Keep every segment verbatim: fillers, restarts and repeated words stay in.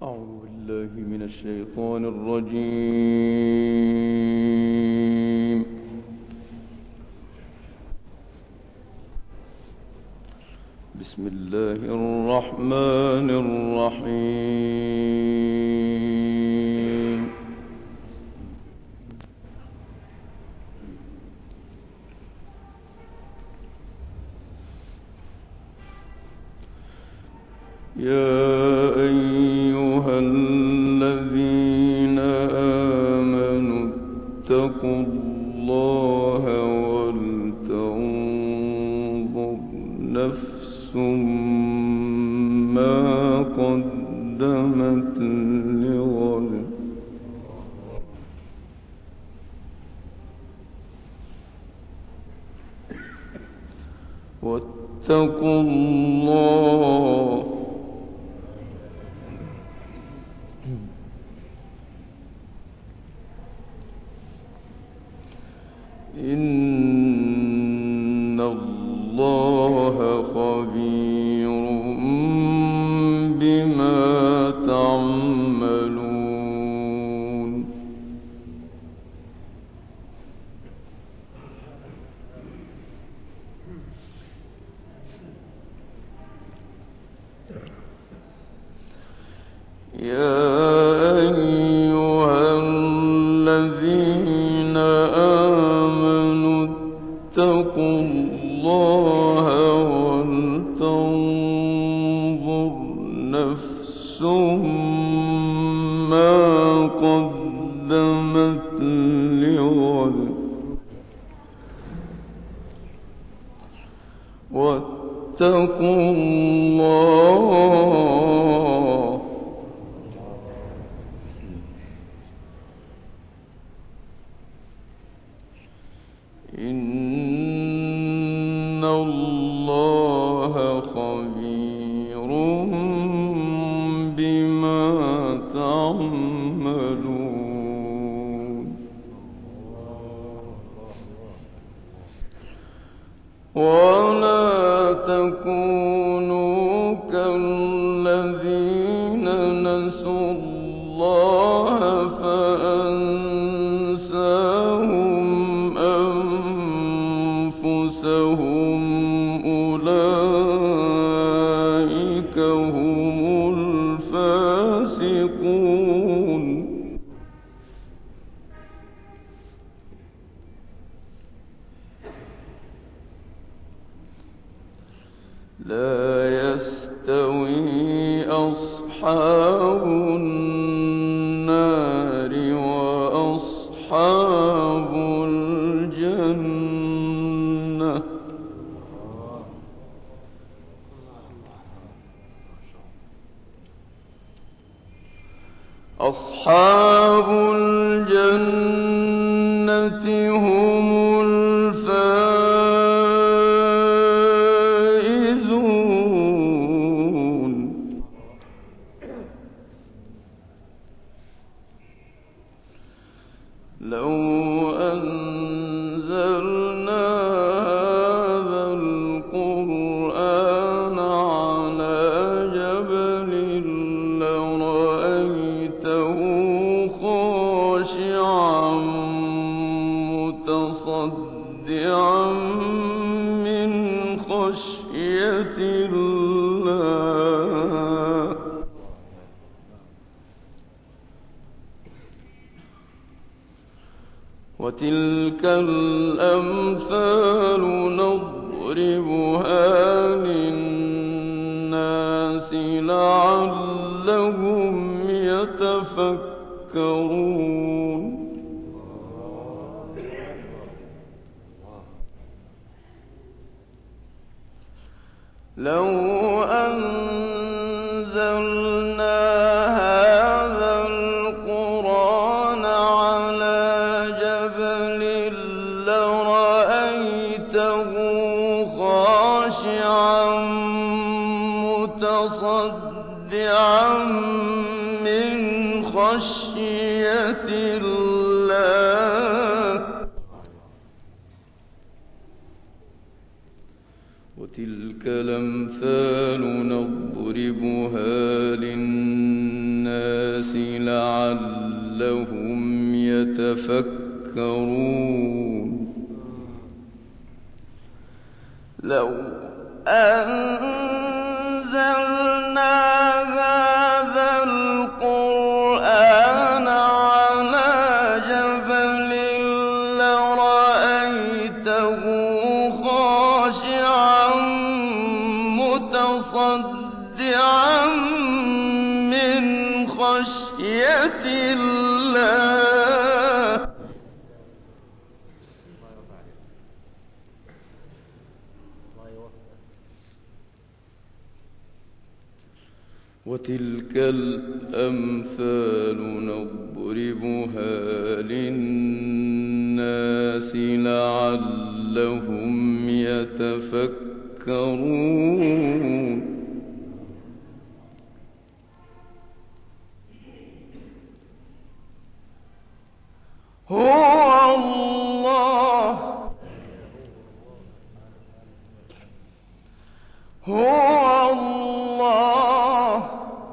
أعوذ بالله من الشيطان الرجيم. بسم الله الرحمن الرحيم. يا أيها الذين آمنوا اتقوا الله ولتنظر نفس ما قدمت لغد واتقوا الله إن الله خبير بما تعملون. يا أيها الذين آمنوا اتقوا الله ولتنظر نفس ما قدمت لغد واتقوا الله إن الله خبير بما تعملون. ولا تكونوا كالذين نسوا الله فأنساهم أنفسهم أولئك هم الفاسقون. لا يستوي أصحاب النار وأصحاب الجنة أصحاب الجنة هم الفائزون. لو أنزلنا هذا القرآن على جبل لرأيته خاشعا متصدعا من خشية الله. وتلك الأمثال نضربها للناس لعلهم يتفكرون. لو أنزلنا هذا القرآن على جبل لرأيته خاشعا متصدعا من خشية الله. وتلك الأمثال نضربها للناس للناس لعلهم يتفكرون لو أنزلنا هذا القرآن على جبل لرأيته خاشعا متصدعا من خشية الله وتلك الأمثال نضربها للناس لعلهم يتفكرون هو الله هو الله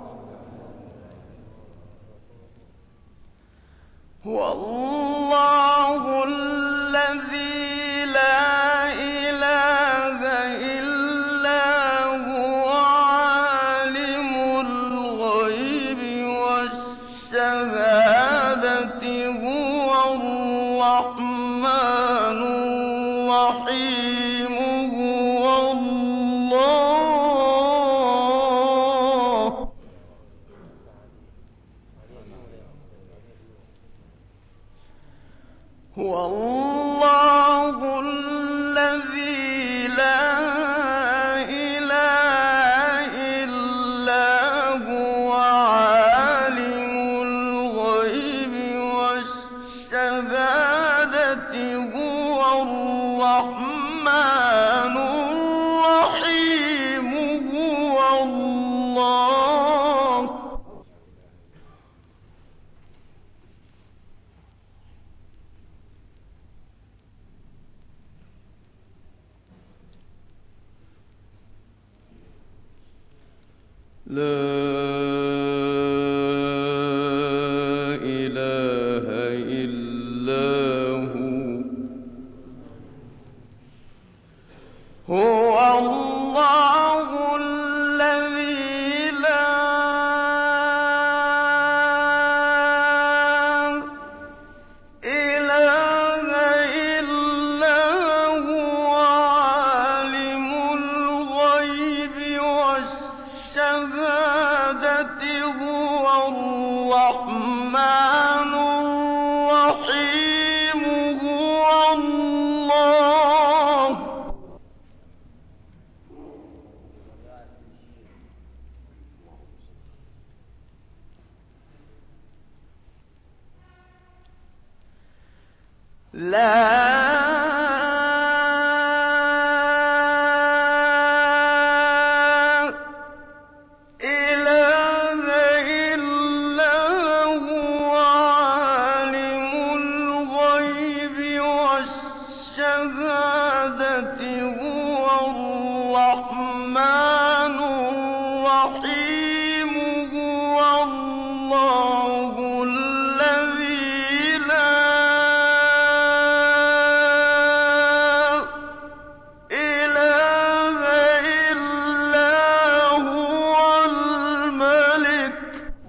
هو الله الذي لا إله إلا هو عالم الغيب والشهادة هو الرحمن الرحيم هو الله هو الله الذي لا إله إلا هو عالم الغيب والشهادة هو الرحمن الرحيم هو الله لا إله إلا هو هو الله الذي لا إله إلا هو عالم الغيب والشهادة هو الرحمن الرحيم هو الله لا إله إلا هو عالم الغيب والشهادة هو الرحمن الرحيم هو الله الذي لا إله إلا هو الملك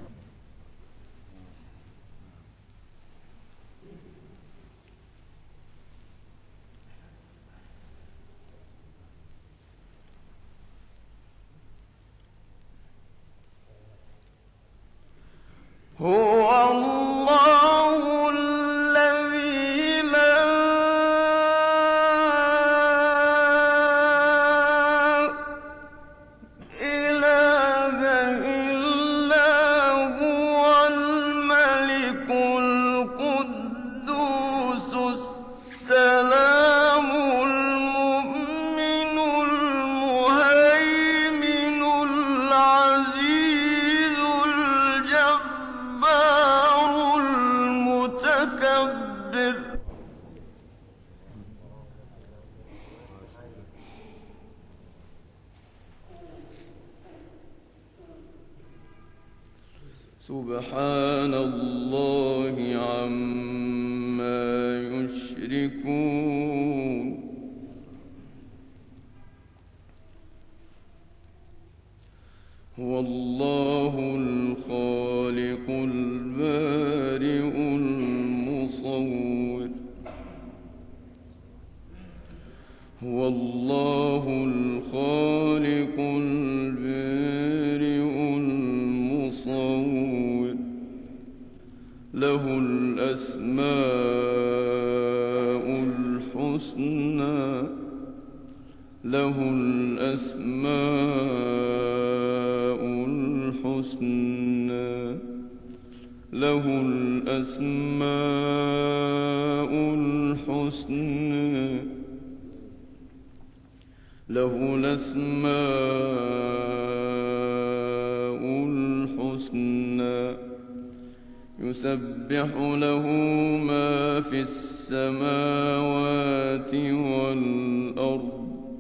هو الله الذي لا إله إلا هو الملك القدوس السلام المؤمن المهيمن العزيز الجبار سبحان الله عما يشركون هو الله الخالق البارئ المصور هو الله الخالق البارئ المصور له الأسماء الحسنى له الأسماء الحسنى له الأسماء الحسنى له الأسماء الحسنى يسبح له ما في السماوات والأرض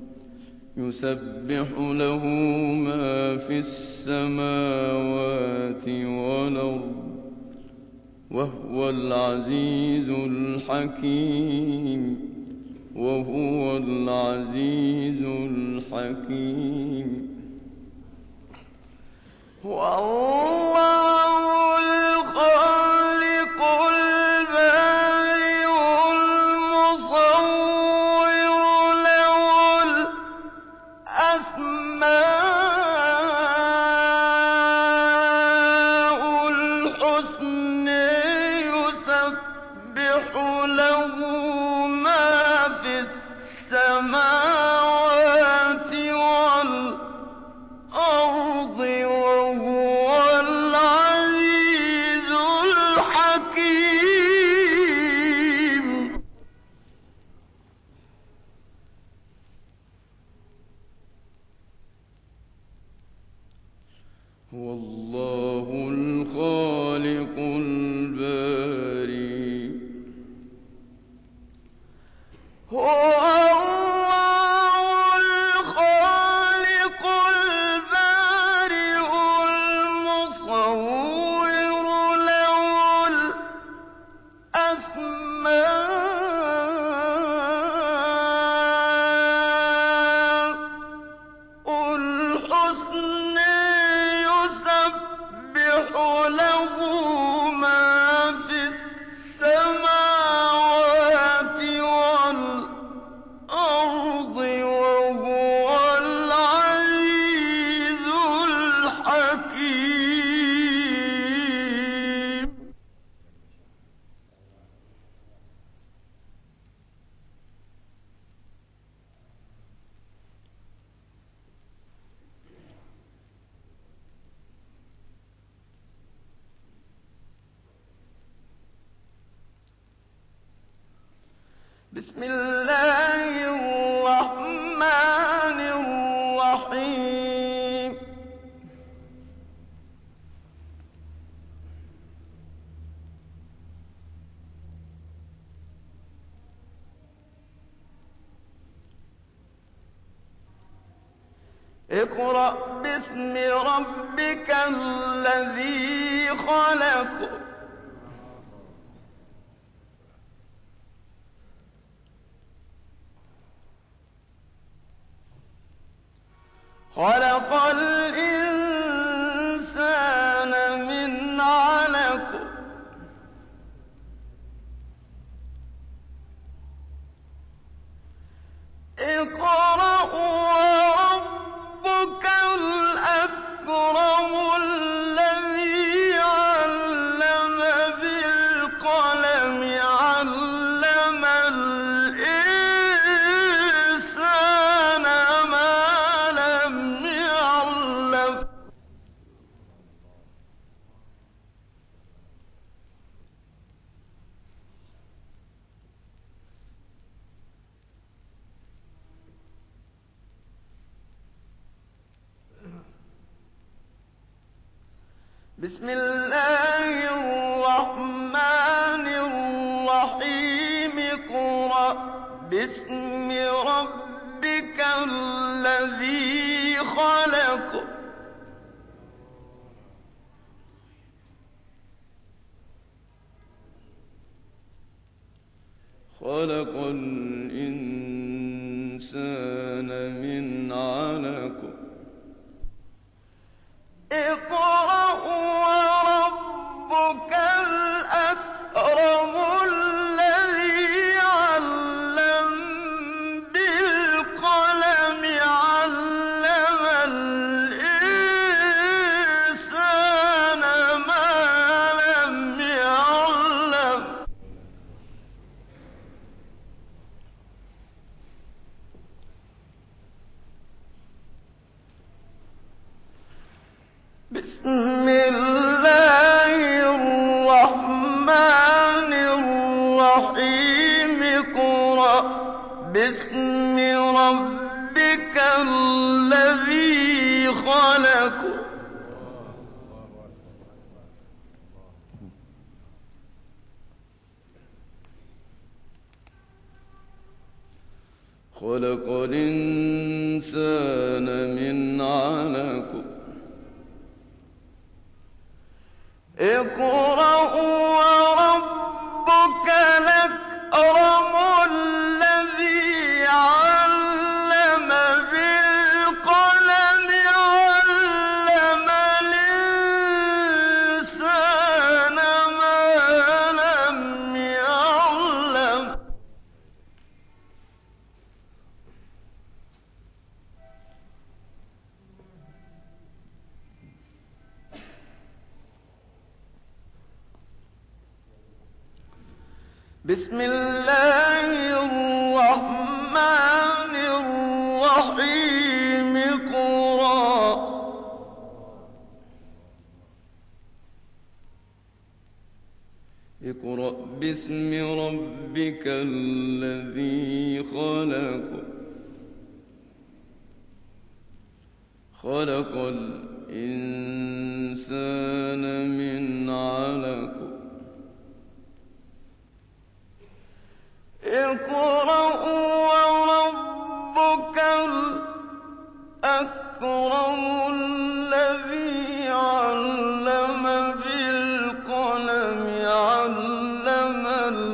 يسبح له ما في السماوات والأرض وهو العزيز الحكيم وهو العزيز الحكيم والله الخالق البارئ المصور له الأسماء الحسنى يسبح له ما في السماوات والأرض وهو العزيز الحكيم هو الله الخالق البارئ هو الله الخالق البارئ المصور له الأسماء الحسنى يسبح له ما في السماوات والأرض وهو العزيز الحكيم بسم الله الرحمن الرحيم اقرأ باسم ربك الذي خلق خلق الإنسان من علق اقرأ وربك الأكرم الذي علم بالقلم علم الإنسان ما لم يعلم بسم الله الرحمن الرحيم اقرأ باسم ربك الذي خلق خلق الإنسان من علق اقرأ وربك الأكرم الذي علم بالقلم علم الإنسان ما لم يعلم بسم الله الرحمن الرحيم اقرأ باسم ربك الذي خلق خلق الإنسان من علق اقرأ وربك الأكرم الذي علم بالقلم علم الإنسان ما لم يعلم بسم الله الرحمن الرحيم اقرأ اقرأ باسم ربك الذي خلق خلق الإنسان من علق اقرأ وربك الأكرم الذي علم بالقلم علم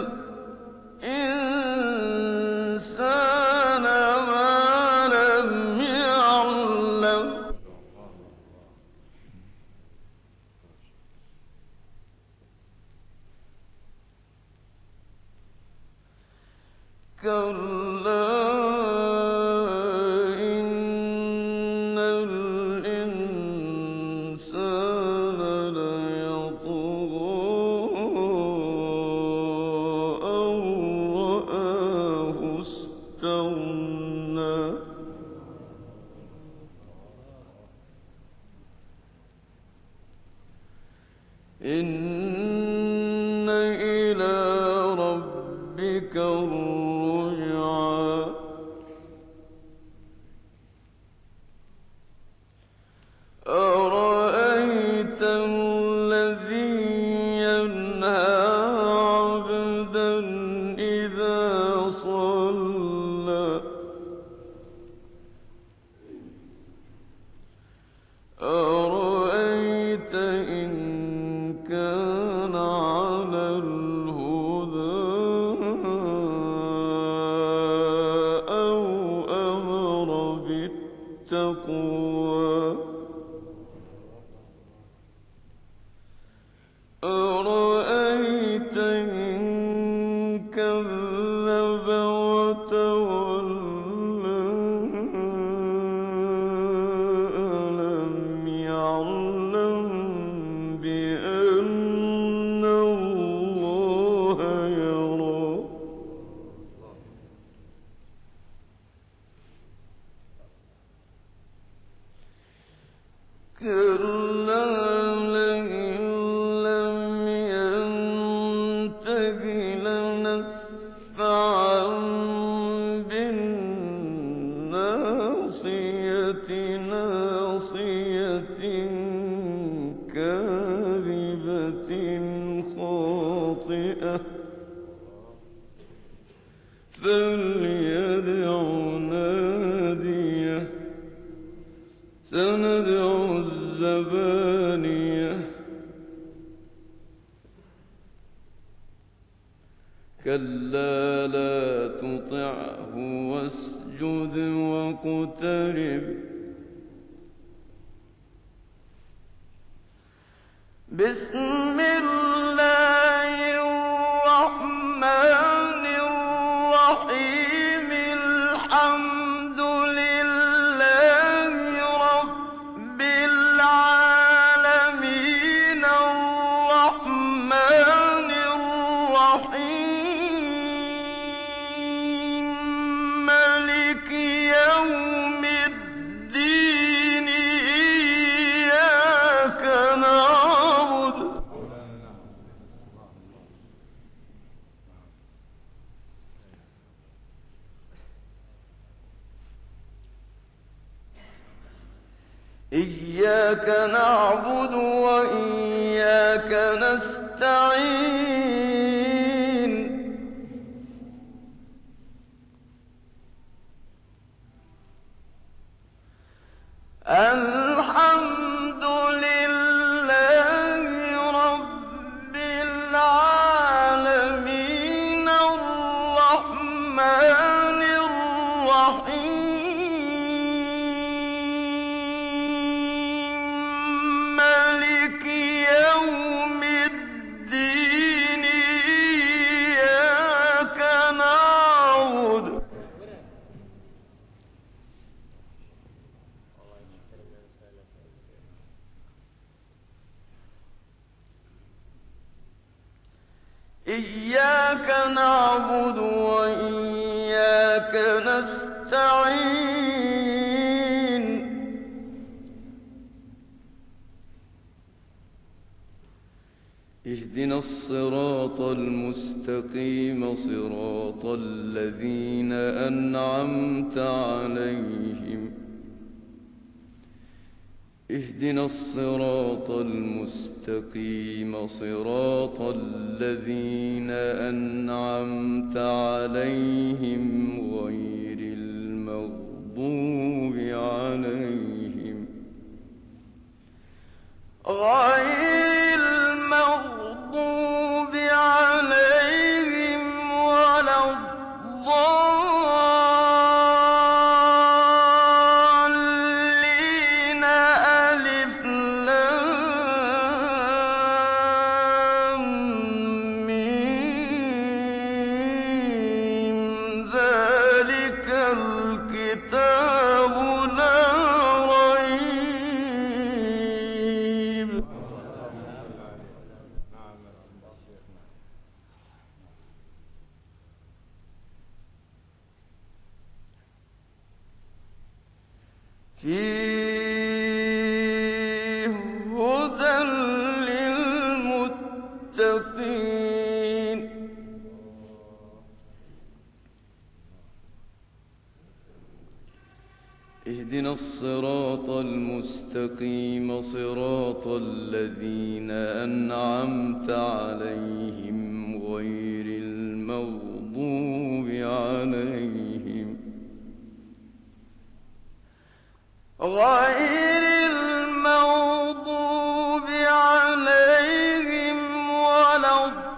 الإنسان ما لم يعلم كلا إن الإنسان ليطغى أن رآه استغنى إن إلى ربك الرجعى أرأيت الذي ينهى عبدا إذا صلى أرأيت إن كان على الهدى أو أمر بالتقوى أرأيت إن كذب وتولى ألم يعلم بأن الله يرى كلا لئن لم ينته لنسفعا بالناصية ناصية كاذبة خاطئة فليدع ناديه سندع الزبانية كلا لا تطعه واسجد واقترب بسم الله الرحمن الرحيم الحمد لله رب العالمين الرحمن الرحيم مالك يوم الدين إياك نعبد إياك نعبد وإياك نستعين الحمد لله رب العالمين الرحمن الرحيم مالك يوم الدين إياك نعبد إياك نعبد وإياك نستعين اهدنا الصراط المستقيم صراط الذين أنعمت عليهم اهدنا الصراط المستقيم صراط الذين أنعمت عليهم غير المغضوب عليهم غير المغضوب عليهم ولا الضالين ألف لام ميم ذلك الكتاب لا ريب فيه هدى للمتقين اهدنا الصراط المستقيم صراط الذين أنعمت عليهم غير المغضوب عليهم غير المغضوب عليهم ولا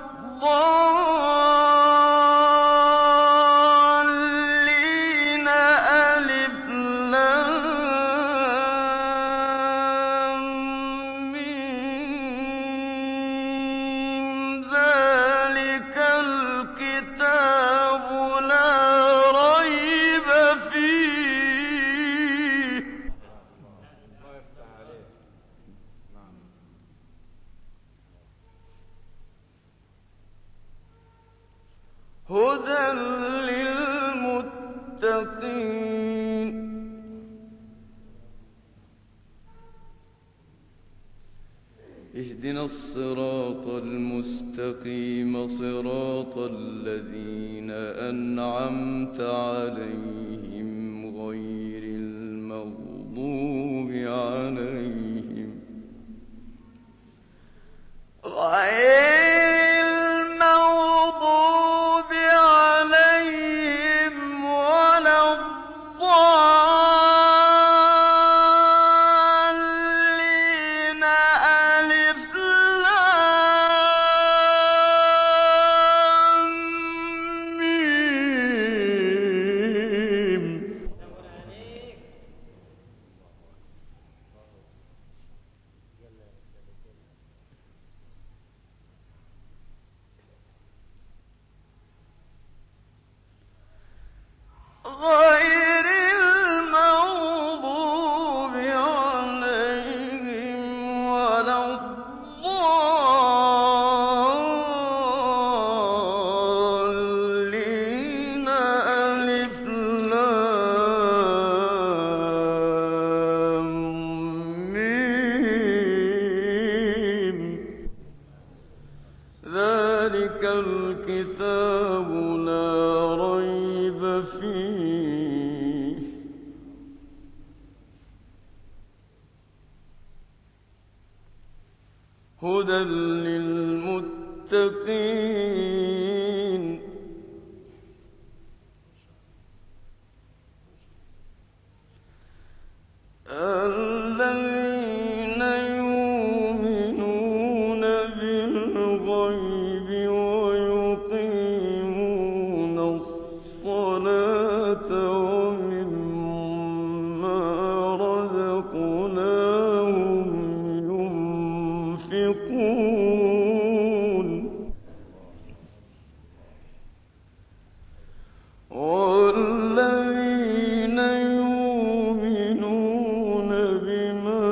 الضالين ألف لام ميم ذلك الكتاب لا ريب فيه هدى للمتقين اهدنا الصراط المستقيم صراط الذين أنعمت عليهم غير المغضوب عليهم غير المغضوب عليهم ولا الضالين ألف لام هدى للمتقين الذين يؤمنون بالغيب ويقيمون الصلاة ومما رزقناهم ينفقون والذين يؤمنون بما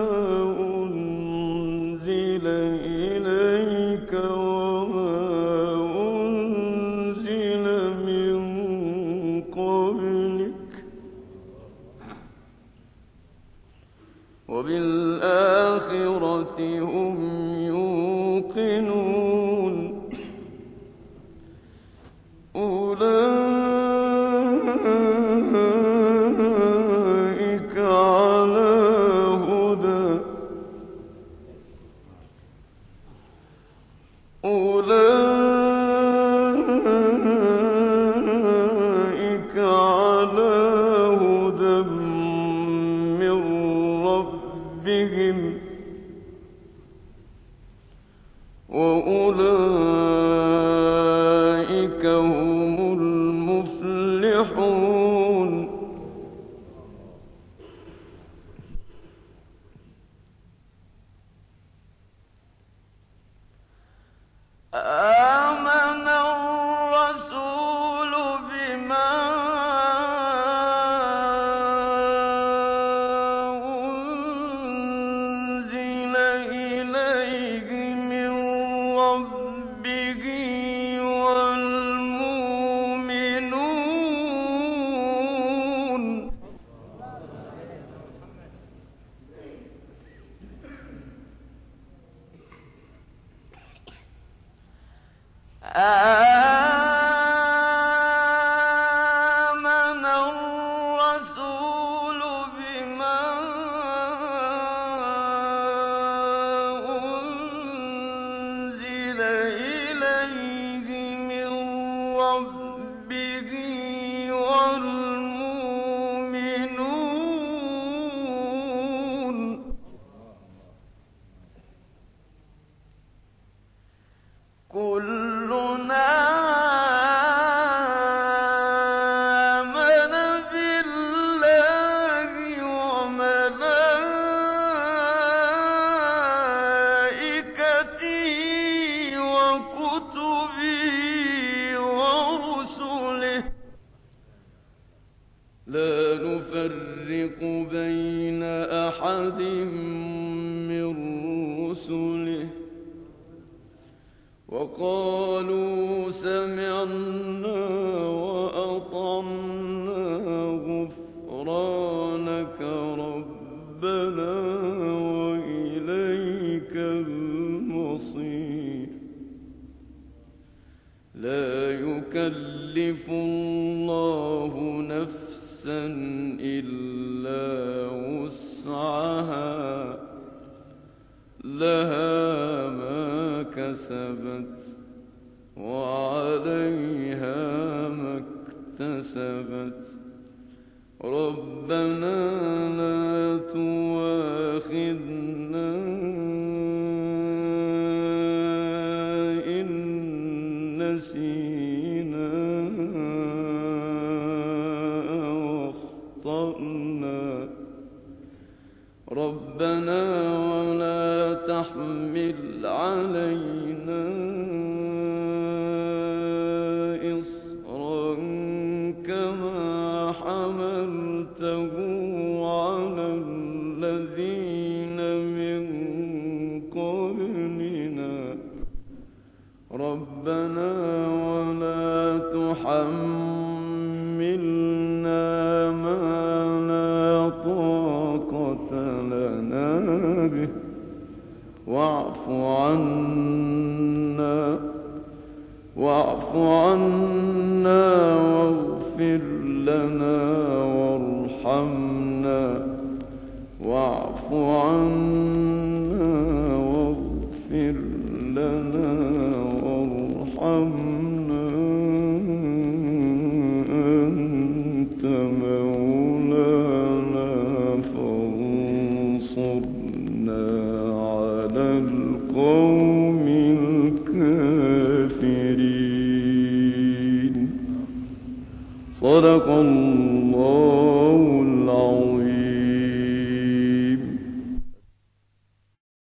أنزل إليك وما أنزل من قبلك وبالآخرة هم يوقنون أولئك على هدى أولئك على هدى من ربهم وأولئك هم المفلحون آمن الرسول بما أنزل إليه من ربه والمؤمنون آمن الرسول بما أنزل إليه من ربه والمؤمنون كلنا آمن بالله وملائكته وكتبه ورسله لا نفرق بين أحد من رسله وقالوا سمعنا وأطعنا غفرانك ربنا وإليك المصير لا يكلف الله نفسا إلا وسعها لها ما كسبت وعليها ما اكتسبت ربنا لا تؤاخذنا إن نسينا أو أخطأنا ربنا ولا تحمل علينا إصرا كما حملته على الذين من قبلنا ربنا ولا تحملنا ما لا طاقة لنا به واعف عنا واعف عنا واغفر لنا وارحمنا واعف عنا واغفر على القوم الكافرين. صدق الله العظيم.